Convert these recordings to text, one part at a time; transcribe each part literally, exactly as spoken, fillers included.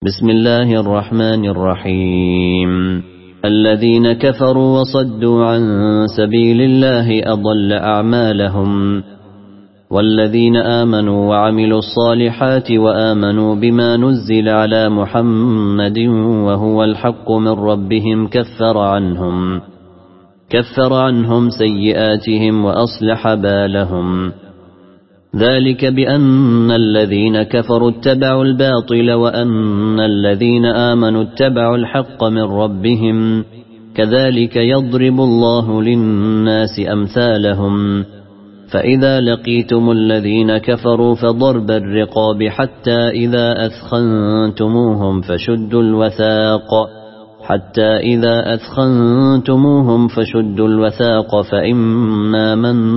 بسم الله الرحمن الرحيم. الذين كفروا وصدوا عن سبيل الله أضل أعمالهم، والذين آمنوا وعملوا الصالحات وآمنوا بما نزل على محمد وهو الحق من ربهم كفر عنهم كفر عنهم سيئاتهم وأصلح بالهم. ذلك بأن الذين كفروا اتبعوا الباطل وأن الذين آمنوا اتبعوا الحق من ربهم، كذلك يضرب الله للناس أمثالهم. فإذا لقيتم الذين كفروا فضرب الرقاب حتى إذا أثخنتموهم فشدوا الوثاق حتى إذا أثخنتموهم فشدوا الوثاق فإما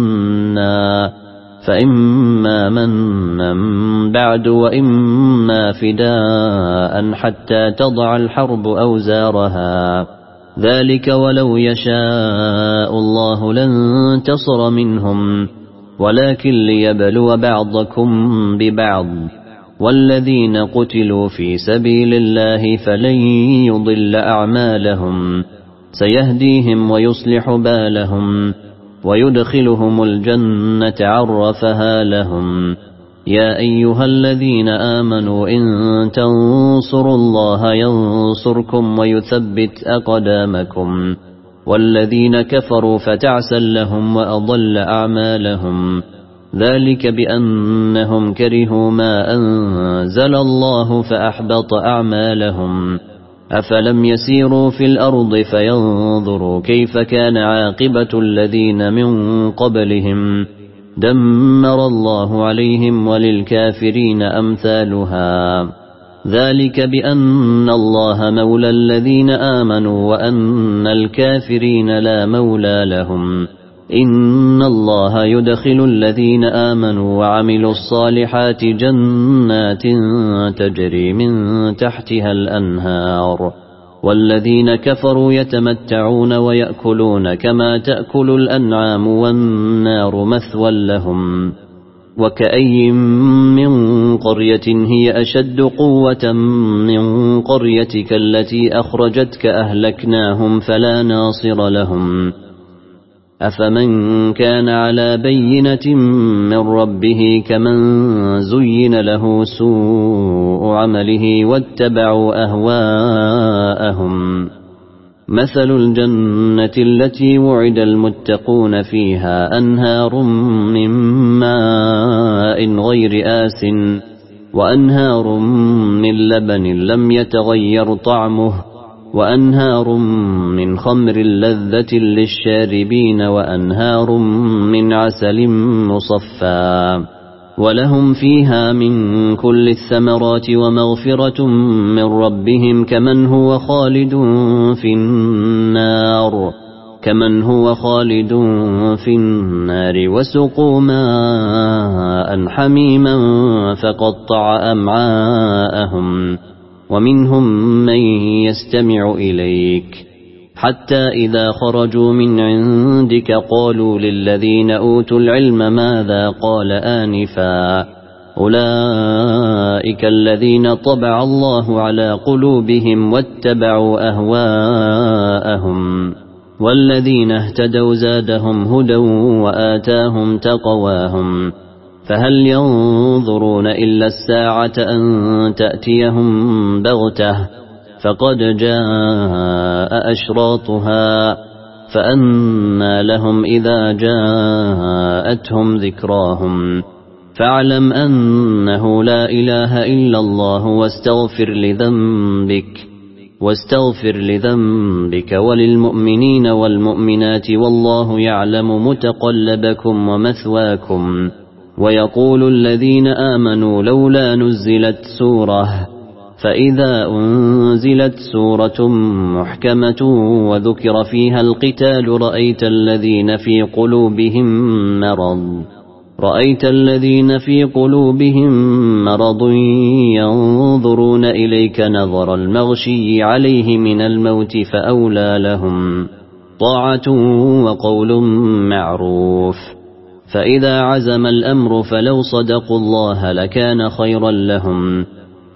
منا فإما منا بعد وإما فداء حتى تضع الحرب أوزارها. ذلك ولو يشاء الله لانتصر منهم، ولكن ليبلو بعضكم ببعض. والذين قتلوا في سبيل الله فلن يضل أعمالهم، سيهديهم ويصلح بالهم ويدخلهم الجنة عرفها لهم. يا أيها الذين آمنوا إن تنصروا الله ينصركم ويثبت أقدامكم. والذين كفروا فتعسا لهم وأضل أعمالهم، ذلك بأنهم كرهوا ما أنزل الله فأحبط أعمالهم. أفلم يسيروا في الأرض فينظروا كيف كان عاقبة الذين من قبلهم، دمر الله عليهم وللكافرين أمثالها. ذلك بأن الله مولى الذين آمنوا وأن الكافرين لا مولى لهم. إن الله يدخل الذين آمنوا وعملوا الصالحات جنات تجري من تحتها الأنهار، والذين كفروا يتمتعون ويأكلون كما تأكل الأنعام والنار مثوى لهم. وكأي من قرية هي أشد قوة من قريتك التي أخرجتك أهلكناهم فلا ناصر لهم. أفمن كان على بينة من ربه كمن زين له سوء عمله واتبعوا أهواءهم. مثل الجنة التي وعد المتقون فيها أنهار من ماء غير آس وأنهار من لبن لم يتغير طعمه وأنهار من خمر لذة للشاربين وأنهار من عسل مصفى، ولهم فيها من كل الثمرات ومغفرة من ربهم كمن هو خالد في النار كمن هو خالد في النار وسقوا ماء حميما فقطع أمعاءهم. ومنهم من يستمع إليك حتى إذا خرجوا من عندك قالوا للذين أوتوا العلم ماذا قال آنفا، أولئك الذين طبع الله على قلوبهم واتبعوا أهواءهم. والذين اهتدوا زادهم هدى وآتاهم تقواهم. فهل ينظرون إلا الساعة أن تأتيهم بغتة، فقد جاء أشراطها، فأنى لهم إذا جاءتهم ذكراهم. فاعلم أنه لا إله إلا الله واستغفر لذنبك واستغفر لذنبك وللمؤمنين والمؤمنات والله يعلم متقلبكم ومثواكم. ويقول الذين آمنوا لولا نزلت سورة، فإذا أنزلت سورة محكمة وذكر فيها القتال رأيت الذين في قلوبهم مرض رأيت الذين في قلوبهم مرض ينظرون إليك نظر المغشي عليه من الموت فأولى لهم طاعة وقول معروف. فإذا عزم الأمر فلو صدقوا الله لكان خيرا لهم،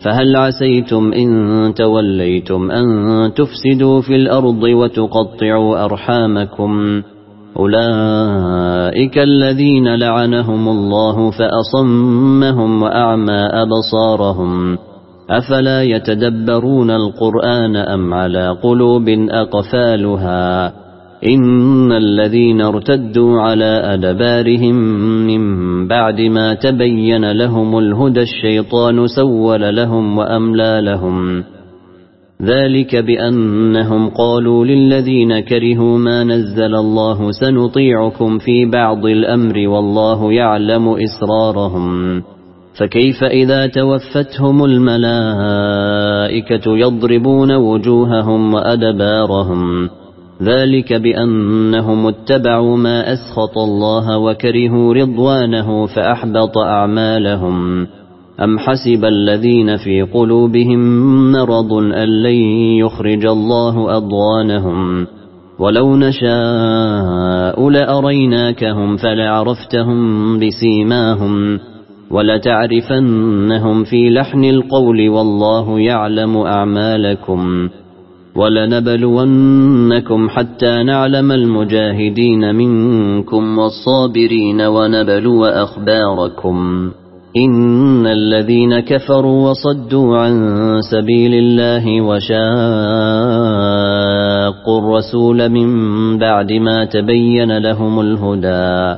فهل عسيتم إن توليتم أن تفسدوا في الأرض وتقطعوا أرحامكم أولئك الذين لعنهم الله فأصمهم وأعمى أبصارهم أفلا يتدبرون القرآن أم على قلوب أقفالها إن الذين ارتدوا على أدبارهم من بعد ما تبين لهم الهدى الشيطان سول لهم وأملى لهم ذلك بأنهم قالوا للذين كرهوا ما نزل الله سنطيعكم في بعض الأمر والله يعلم إسرارهم فكيف إذا توفتهم الملائكة يضربون وجوههم وأدبارهم ذلك بأنهم اتبعوا ما أسخط الله وكرهوا رضوانه فأحبط أعمالهم أم حسب الذين في قلوبهم مرض أن لن يخرج الله أضغانهم ولو نشاء لأريناكهم فلعرفتهم بسيماهم ولتعرفنهم في لحن القول والله يعلم أعمالكم ولنبلونكم حتى نعلم المجاهدين منكم والصابرين ونبلو أخباركم إن الذين كفروا وصدوا عن سبيل الله وشاقوا الرسول من بعد ما تبين لهم الهدى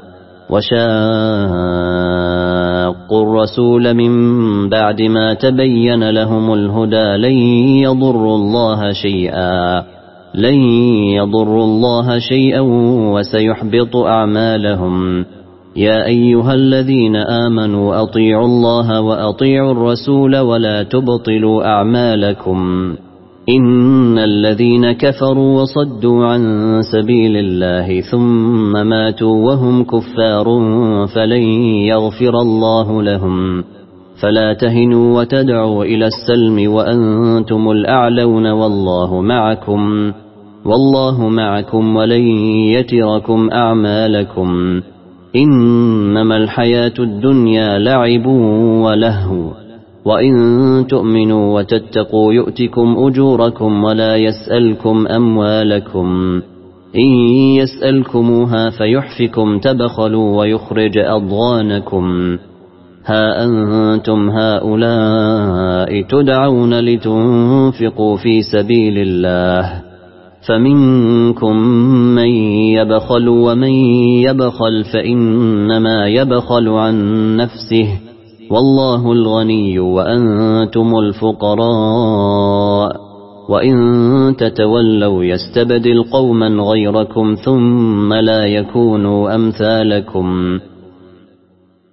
وشاقوا الرسول من بعد ما تبين لهم الهدى لن يضروا الله شيئا لن يضروا الله شيئا وسيحبط أعمالهم يا أيها الذين آمنوا أطيعوا الله وأطيعوا الرسول ولا تبطلوا أعمالكم إن الذين كفروا وصدوا عن سبيل الله ثم ماتوا وهم كفار فلن يغفر الله لهم فلا تهنوا وتدعوا إلى السلم وأنتم الأعلون والله معكم والله معكم ولن يتركم أعمالكم إنما الحياة الدنيا لعب ولهو وإن تؤمنوا وتتقوا يؤتكم أجوركم ولا يسألكم أموالكم إن يسألكموها فيحفكم تبخلوا ويخرج أضغانكم ها أنتم هؤلاء تدعون لتنفقوا في سبيل الله فمنكم من يبخل ومن يبخل فإنما يبخل عن نفسه والله الغني وأنتم الفقراء وإن تتولوا يستبدل قوما غيركم ثم لا يكونوا أمثالكم